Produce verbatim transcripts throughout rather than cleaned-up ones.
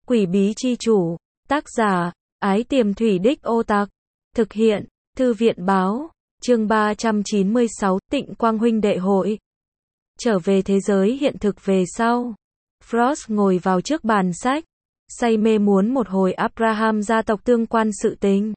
Quỷ bí chi chủ, tác giả, Ái Tiềm Thủy Đích Ô Tạc, thực hiện, Thư viện báo, chương ba trăm chín mươi sáu, Tịnh Quang huynh đệ hội. Trở về thế giới hiện thực về sau. Frost ngồi vào trước bàn sách, say mê muốn một hồi Abraham gia tộc tương quan sự tình.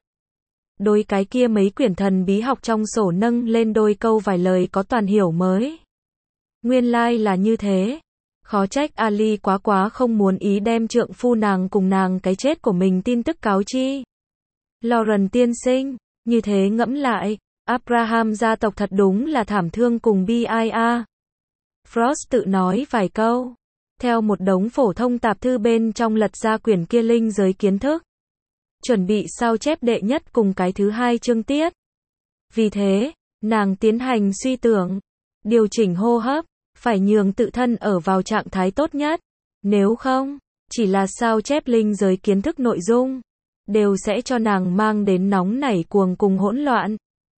Đôi cái kia mấy quyển thần bí học trong sổ nâng lên đôi câu vài lời có toàn hiểu mới. Nguyên lai like là như thế. Khó trách Ali quá quá không muốn ý đem trượng phu nàng cùng nàng cái chết của mình tin tức cáo chi. Lauren tiên sinh, như thế ngẫm lại, Abraham gia tộc thật đúng là thảm thương cùng bi ai a. Frost tự nói vài câu, theo một đống phổ thông tạp thư bên trong lật ra quyển kia linh giới kiến thức. Chuẩn bị sao chép đệ nhất cùng cái thứ hai chương tiết. Vì thế, nàng tiến hành suy tưởng, điều chỉnh hô hấp, phải nhường tự thân ở vào trạng thái tốt nhất. Nếu không, chỉ là sao chép linh giới kiến thức nội dung, đều sẽ cho nàng mang đến nóng nảy cuồng cùng hỗn loạn.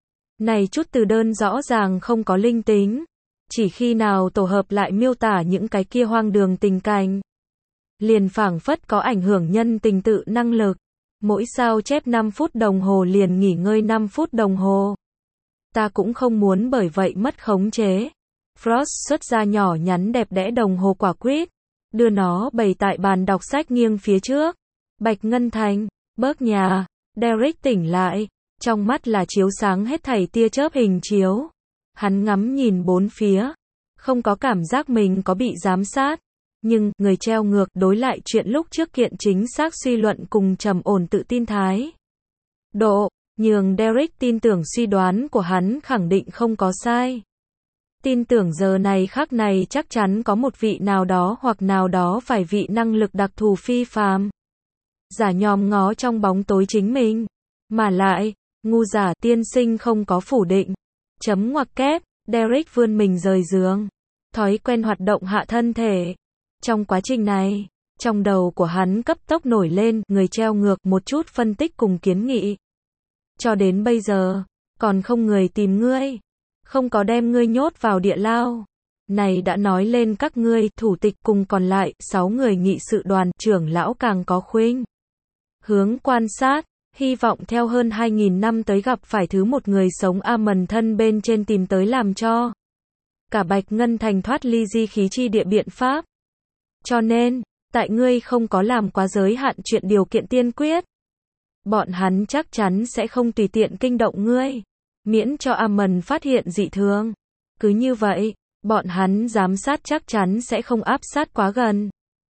Này chút từ đơn rõ ràng không có linh tính, chỉ khi nào tổ hợp lại miêu tả những cái kia hoang đường tình cảnh, liền phảng phất có ảnh hưởng nhân tình tự năng lực. Mỗi sao chép năm phút đồng hồ liền nghỉ ngơi năm phút đồng hồ. Ta cũng không muốn bởi vậy mất khống chế. Frost xuất ra nhỏ nhắn đẹp đẽ đồng hồ quả quýt, đưa nó bày tại bàn đọc sách nghiêng phía trước. Bạch Ngân Thành, bớt nhà, Derek tỉnh lại, trong mắt là chiếu sáng hết thảy tia chớp hình chiếu. Hắn ngắm nhìn bốn phía, không có cảm giác mình có bị giám sát, nhưng người treo ngược đối lại chuyện lúc trước kiện chính xác suy luận cùng trầm ổn tự tin thái độ, nhường Derek tin tưởng suy đoán của hắn khẳng định không có sai. Tin tưởng giờ này khắc này chắc chắn có một vị nào đó hoặc nào đó phải vị năng lực đặc thù phi phàm. Giả nhòm ngó trong bóng tối chính mình. Mà lại, ngu giả tiên sinh không có phủ định. Chấm ngoặc kép, Derek vươn mình rời giường. Thói quen hoạt động hạ thân thể. Trong quá trình này, trong đầu của hắn cấp tốc nổi lên người treo ngược một chút phân tích cùng kiến nghị. Cho đến bây giờ, còn không người tìm ngươi. Không có đem ngươi nhốt vào địa lao. Này đã nói lên các ngươi, thủ tịch cùng còn lại, sáu người nghị sự đoàn, trưởng lão càng có khuynh hướng quan sát, hy vọng theo hơn hai nghìn năm tới gặp phải thứ một người sống Amon thân bên trên tìm tới làm cho cả Bạch Ngân Thành thoát ly di khí chi địa biện pháp. Cho nên, tại ngươi không có làm quá giới hạn chuyện điều kiện tiên quyết, bọn hắn chắc chắn sẽ không tùy tiện kinh động ngươi. Miễn cho Amon phát hiện dị thường. Cứ như vậy, bọn hắn giám sát chắc chắn sẽ không áp sát quá gần.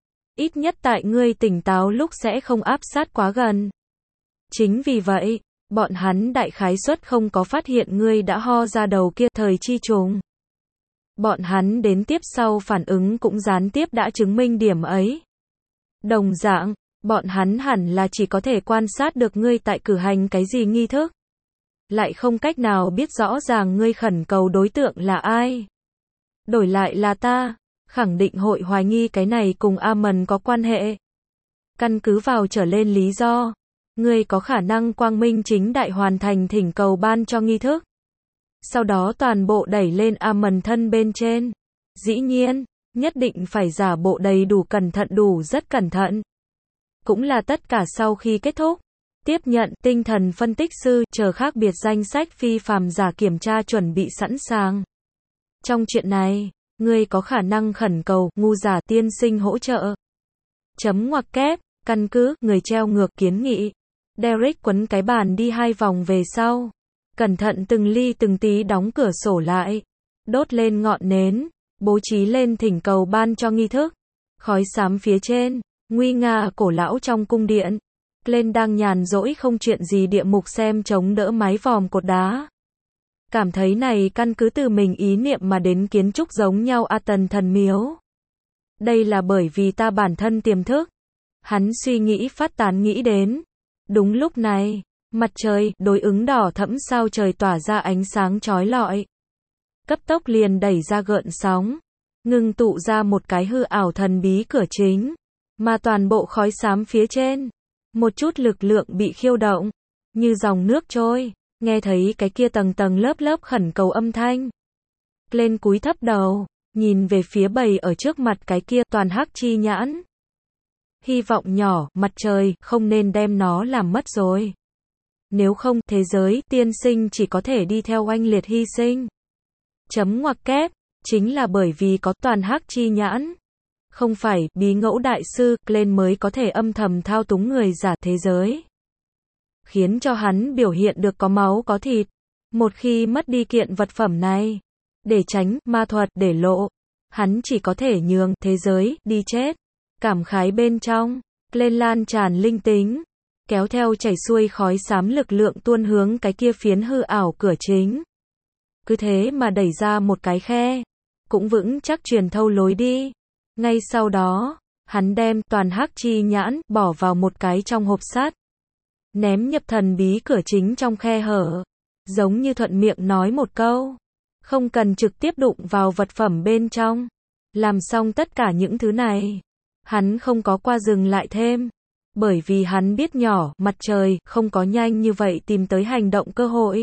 Ít nhất tại ngươi tỉnh táo lúc sẽ không áp sát quá gần. Chính vì vậy, bọn hắn đại khái suất không có phát hiện ngươi đã ho ra đầu kia thời chi trùng. Bọn hắn đến tiếp sau phản ứng cũng gián tiếp đã chứng minh điểm ấy. Đồng dạng, bọn hắn hẳn là chỉ có thể quan sát được ngươi tại cử hành cái gì nghi thức. Lại không cách nào biết rõ ràng ngươi khẩn cầu đối tượng là ai. Đổi lại là ta, khẳng định hội hoài nghi cái này cùng Amon có quan hệ. Căn cứ vào trở lên lý do, ngươi có khả năng quang minh chính đại hoàn thành thỉnh cầu ban cho nghi thức. Sau đó toàn bộ đẩy lên Amon thân bên trên. Dĩ nhiên, nhất định phải giả bộ đầy đủ cẩn thận đủ rất cẩn thận. Cũng là tất cả sau khi kết thúc. Tiếp nhận tinh thần phân tích sư chờ khác biệt danh sách phi phàm giả kiểm tra chuẩn bị sẵn sàng. Trong chuyện này, ngươi có khả năng khẩn cầu ngu giả tiên sinh hỗ trợ. Chấm ngoặc kép, căn cứ người treo ngược kiến nghị. Derek quấn cái bàn đi hai vòng về sau. Cẩn thận từng ly từng tí đóng cửa sổ lại. Đốt lên ngọn nến, bố trí lên thỉnh cầu ban cho nghi thức. Khói xám phía trên, nguy nga cổ lão trong cung điện. Lên đang nhàn rỗi không chuyện gì địa mục xem chống đỡ mái vòm cột đá. Cảm thấy này căn cứ từ mình ý niệm mà đến kiến trúc giống nhau a tần thần miếu. Đây là bởi vì ta bản thân tiềm thức. Hắn suy nghĩ phát tán nghĩ đến. Đúng lúc này, mặt trời, đối ứng đỏ thẫm sao trời tỏa ra ánh sáng chói lọi. Cấp tốc liền đẩy ra gợn sóng. Ngưng tụ ra một cái hư ảo thần bí cửa chính. Mà toàn bộ khói xám phía trên. Một chút lực lượng bị khiêu động, như dòng nước trôi, nghe thấy cái kia tầng tầng lớp lớp khẩn cầu âm thanh. Lên cúi thấp đầu, nhìn về phía bầy ở trước mặt cái kia toàn hắc chi nhãn. hy vọng nhỏ, mặt trời, không nên đem nó làm mất rồi. Nếu không, thế giới tiên sinh chỉ có thể đi theo oanh liệt hy sinh. Chấm ngoặc kép, chính là bởi vì có toàn hắc chi nhãn. Không phải, bí ngẫu đại sư, Glenn mới có thể âm thầm thao túng người giả thế giới. Khiến cho hắn biểu hiện được có máu có thịt. Một khi mất đi kiện vật phẩm này, để tránh ma thuật để lộ, hắn chỉ có thể nhường thế giới đi chết. Cảm khái bên trong, Glenn lan tràn linh tính, kéo theo chảy xuôi khói xám lực lượng tuôn hướng cái kia phiến hư ảo cửa chính. Cứ thế mà đẩy ra một cái khe, cũng vững chắc truyền thâu lối đi. Ngay sau đó, hắn đem toàn hắc chi nhãn bỏ vào một cái trong hộp sắt, ném nhập thần bí cửa chính trong khe hở, giống như thuận miệng nói một câu, không cần trực tiếp đụng vào vật phẩm bên trong. Làm xong tất cả những thứ này, hắn không có qua dừng lại thêm, bởi vì hắn biết nhỏ, mặt trời, không có nhanh như vậy tìm tới hành động cơ hội.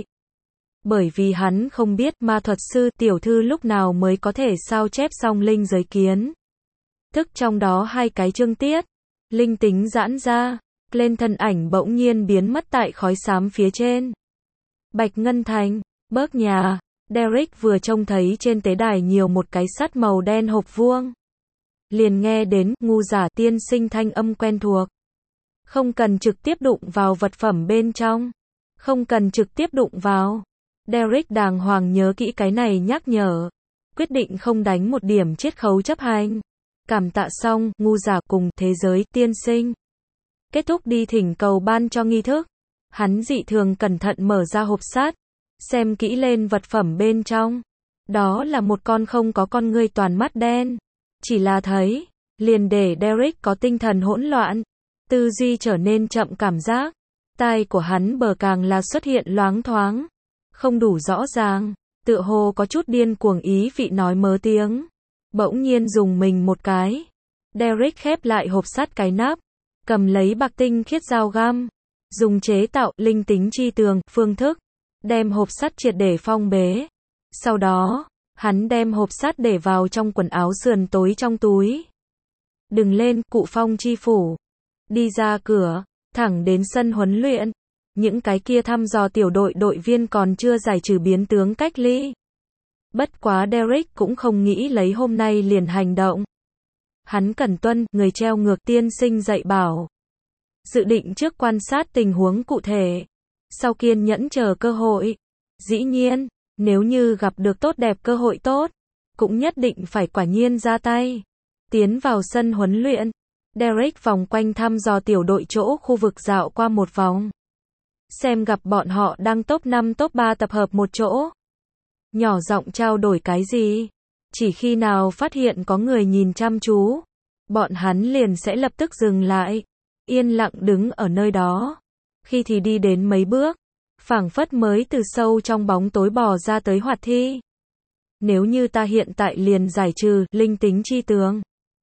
Bởi vì hắn không biết ma thuật sư tiểu thư lúc nào mới có thể sao chép xong linh giới kiến. Thức trong đó hai cái chương tiết, linh tính giãn ra, lên thân ảnh bỗng nhiên biến mất tại khói xám phía trên. Bạch Ngân Thành, Bớt nhà, Derek vừa trông thấy trên tế đài nhiều một cái sắt màu đen hộp vuông. Liền nghe đến ngu giả tiên sinh thanh âm quen thuộc. Không cần trực tiếp đụng vào vật phẩm bên trong. Không cần trực tiếp đụng vào. Derek đàng hoàng nhớ kỹ cái này nhắc nhở. Quyết định không đánh một điểm chiết khấu chấp hành. Cảm tạ xong, ngu giả cùng thế giới tiên sinh. Kết thúc đi thỉnh cầu ban cho nghi thức. Hắn dị thường cẩn thận mở ra hộp sắt, xem kỹ lên vật phẩm bên trong. Đó là một con không có con ngươi toàn mắt đen. Chỉ là thấy, liền để Derek có tinh thần hỗn loạn, tư duy trở nên chậm cảm giác. Tai của hắn bờ càng là xuất hiện loáng thoáng, không đủ rõ ràng, tựa hồ có chút điên cuồng ý vị nói mớ tiếng. Bỗng nhiên dùng mình một cái. Derek khép lại hộp sắt cái nắp, cầm lấy bạc tinh khiết dao găm, dùng chế tạo linh tính chi tường phương thức, đem hộp sắt triệt để phong bế. Sau đó, hắn đem hộp sắt để vào trong quần áo sườn tối trong túi. Đừng lên, cụ phong chi phủ. Đi ra cửa, thẳng đến sân huấn luyện. Những cái kia thăm dò tiểu đội đội viên còn chưa giải trừ biến tướng cách ly. Bất quá Derek cũng không nghĩ lấy hôm nay liền hành động. Hắn cần tuân, người treo ngược tiên sinh dạy bảo. Dự định trước quan sát tình huống cụ thể. Sau kiên nhẫn chờ cơ hội. Dĩ nhiên, nếu như gặp được tốt đẹp cơ hội tốt, cũng nhất định phải quả nhiên ra tay. Tiến vào sân huấn luyện, Derek vòng quanh thăm dò tiểu đội chỗ khu vực dạo qua một vòng. Xem gặp bọn họ đang top năm top ba tập hợp một chỗ. Nhỏ giọng trao đổi cái gì? Chỉ khi nào phát hiện có người nhìn chăm chú, bọn hắn liền sẽ lập tức dừng lại, yên lặng đứng ở nơi đó. Khi thì đi đến mấy bước, phảng phất mới từ sâu trong bóng tối bò ra tới hoạt thi. Nếu như ta hiện tại liền giải trừ linh tính chi tường,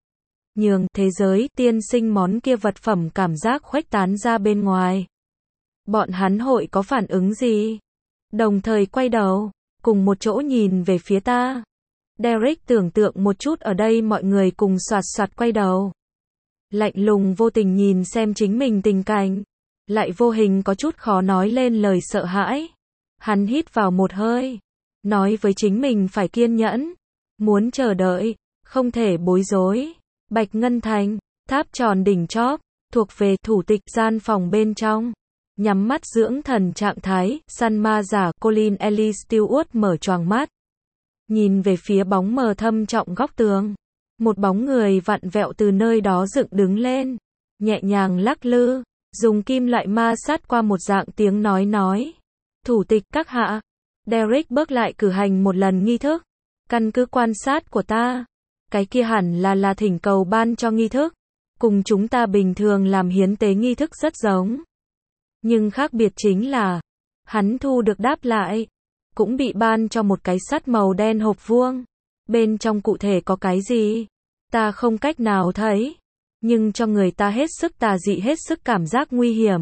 nhường thế giới tiên sinh món kia vật phẩm cảm giác khuếch tán ra bên ngoài, bọn hắn hội có phản ứng gì? Đồng thời quay đầu, cùng một chỗ nhìn về phía ta. Derek tưởng tượng một chút ở đây mọi người cùng soạt soạt quay đầu. Lạnh lùng vô tình nhìn xem chính mình tình cảnh. Lại vô hình có chút khó nói lên lời sợ hãi. Hắn hít vào một hơi. Nói với chính mình phải kiên nhẫn. Muốn chờ đợi. Không thể bối rối. Bạch Ngân Thành. Tháp tròn đỉnh chóp. Thuộc về thủ tịch gian phòng bên trong. Nhắm mắt dưỡng thần trạng thái. Săn ma giả Colin Ellis Stewart mở choàng mắt. Nhìn về phía bóng mờ thâm trọng góc tường. Một bóng người vặn vẹo từ nơi đó dựng đứng lên. Nhẹ nhàng lắc lư. Dùng kim loại ma sát qua một dạng tiếng nói nói. Thủ tịch các hạ. Derek bước lại cử hành một lần nghi thức. Căn cứ quan sát của ta. Cái kia hẳn là là thỉnh cầu ban cho nghi thức. Cùng chúng ta bình thường làm hiến tế nghi thức rất giống. Nhưng khác biệt chính là. Hắn thu được đáp lại. Cũng bị ban cho một cái sắt màu đen hộp vuông. Bên trong cụ thể có cái gì? Ta không cách nào thấy. Nhưng cho người ta hết sức tà dị hết sức cảm giác nguy hiểm.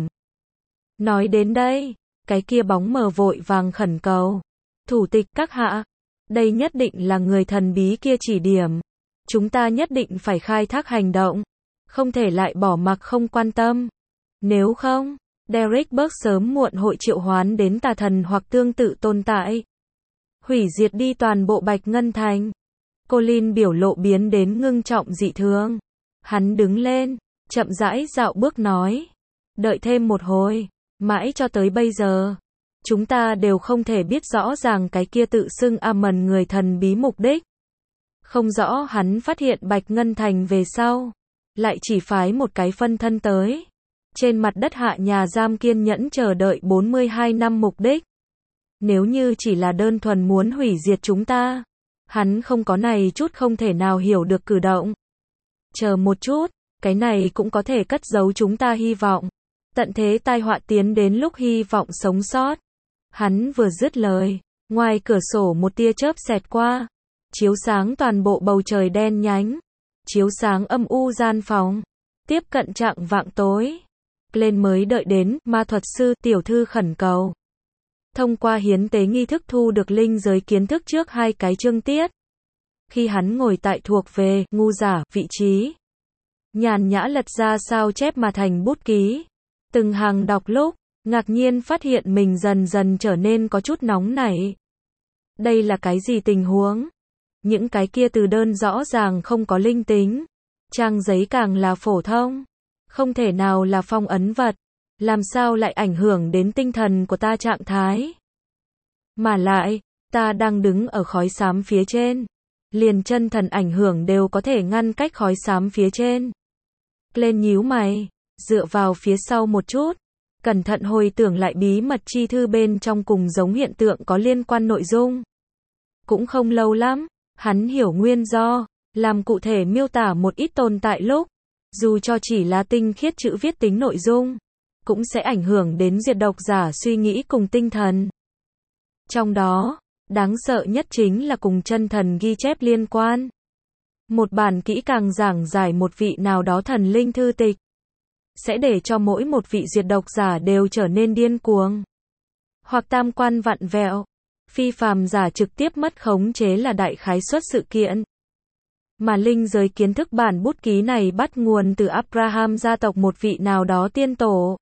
Nói đến đây, cái kia bóng mờ vội vàng khẩn cầu. Thủ tịch các hạ, đây nhất định là người thần bí kia chỉ điểm. Chúng ta nhất định phải khai thác hành động. không thể lại bỏ mặc không quan tâm. Nếu không, Derek Burke sớm muộn hội triệu hoán đến tà thần hoặc tương tự tồn tại. Hủy diệt đi toàn bộ Bạch Ngân Thành. Colin biểu lộ biến đến ngưng trọng dị thường. Hắn đứng lên, chậm rãi dạo bước nói. Đợi thêm một hồi, mãi cho tới bây giờ. Chúng ta đều không thể biết rõ ràng cái kia tự xưng Amon người thần bí mục đích. Không rõ hắn phát hiện Bạch Ngân Thành về sau. Lại chỉ phái một cái phân thân tới. Trên mặt đất hạ nhà giam kiên nhẫn chờ đợi bốn mươi hai năm mục đích. Nếu như chỉ là đơn thuần muốn hủy diệt chúng ta. Hắn không có này chút không thể nào hiểu được cử động. Chờ một chút, cái này cũng có thể cất giấu chúng ta hy vọng. Tận thế tai họa tiến đến lúc hy vọng sống sót. Hắn vừa dứt lời, ngoài cửa sổ một tia chớp xẹt qua, chiếu sáng toàn bộ bầu trời đen nhánh, chiếu sáng âm u gian phòng. Tiếp cận trạng vạng tối, lên mới đợi đến, ma thuật sư tiểu thư khẩn cầu. Thông qua hiến tế nghi thức thu được linh giới kiến thức trước hai cái chương tiết. Khi hắn ngồi tại thuộc về, ngu giả, vị trí. Nhàn nhã lật ra sao chép mà thành bút ký. Từng hàng đọc lúc, ngạc nhiên phát hiện mình dần dần trở nên có chút nóng nảy. Đây là cái gì tình huống? Những cái kia từ đơn rõ ràng không có linh tính. Trang giấy càng là phổ thông. Không thể nào là phong ấn vật. Làm sao lại ảnh hưởng đến tinh thần của ta trạng thái? Mà lại, ta đang đứng ở khói xám phía trên. Liền chân thần ảnh hưởng đều có thể ngăn cách khói xám phía trên. Lên nhíu mày, dựa vào phía sau một chút. Cẩn thận hồi tưởng lại bí mật chi thư bên trong cùng giống hiện tượng có liên quan nội dung. Cũng không lâu lắm, hắn hiểu nguyên do, làm cụ thể miêu tả một ít tồn tại lúc. Dù cho chỉ là tinh khiết chữ viết tính nội dung. Cũng sẽ ảnh hưởng đến diệt độc giả suy nghĩ cùng tinh thần. Trong đó, đáng sợ nhất chính là cùng chân thần ghi chép liên quan. Một bản kỹ càng giảng giải một vị nào đó thần linh thư tịch. Sẽ để cho mỗi một vị diệt độc giả đều trở nên điên cuồng. Hoặc tam quan vặn vẹo. Phi phàm giả trực tiếp mất khống chế là đại khái suất sự kiện. Mà linh giới kiến thức bản bút ký này bắt nguồn từ Abraham gia tộc một vị nào đó tiên tổ.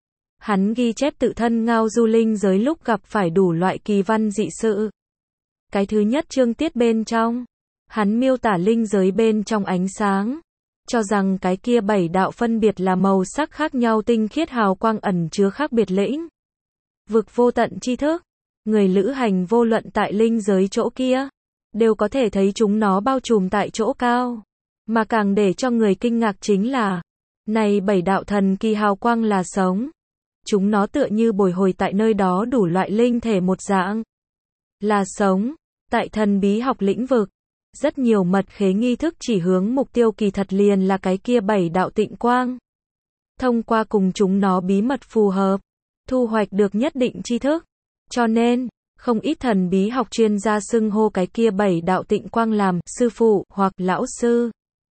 Hắn ghi chép tự thân ngao du linh giới lúc gặp phải đủ loại kỳ văn dị sự. Cái thứ nhất chương tiết bên trong, hắn miêu tả linh giới bên trong ánh sáng, cho rằng cái kia bảy đạo phân biệt là màu sắc khác nhau tinh khiết hào quang ẩn chứa khác biệt lĩnh. Vực vô tận tri thức, người lữ hành vô luận tại linh giới chỗ kia, đều có thể thấy chúng nó bao trùm tại chỗ cao. Mà càng để cho người kinh ngạc chính là, này bảy đạo thần kỳ hào quang là sống. Chúng nó tựa như bồi hồi tại nơi đó đủ loại linh thể một dạng. Là sống, tại thần bí học lĩnh vực. Rất nhiều mật khế nghi thức chỉ hướng mục tiêu kỳ thật liền là cái kia bảy đạo tịnh quang. Thông qua cùng chúng nó bí mật phù hợp, thu hoạch được nhất định tri thức. Cho nên, không ít thần bí học chuyên gia xưng hô cái kia bảy đạo tịnh quang làm sư phụ hoặc lão sư.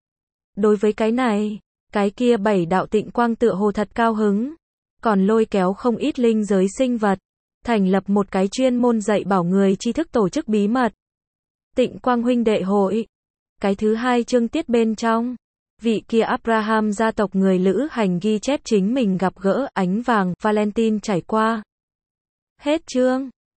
Đối với cái này, cái kia bảy đạo tịnh quang tựa hồ thật cao hứng. Còn lôi kéo không ít linh giới sinh vật, thành lập một cái chuyên môn dạy bảo người tri thức tổ chức bí mật. Tịnh Quang huynh đệ hội. Cái thứ hai chương tiết bên trong, vị kia Abraham gia tộc người lữ hành ghi chép chính mình gặp gỡ ánh vàng Valentine trải qua. Hết chương.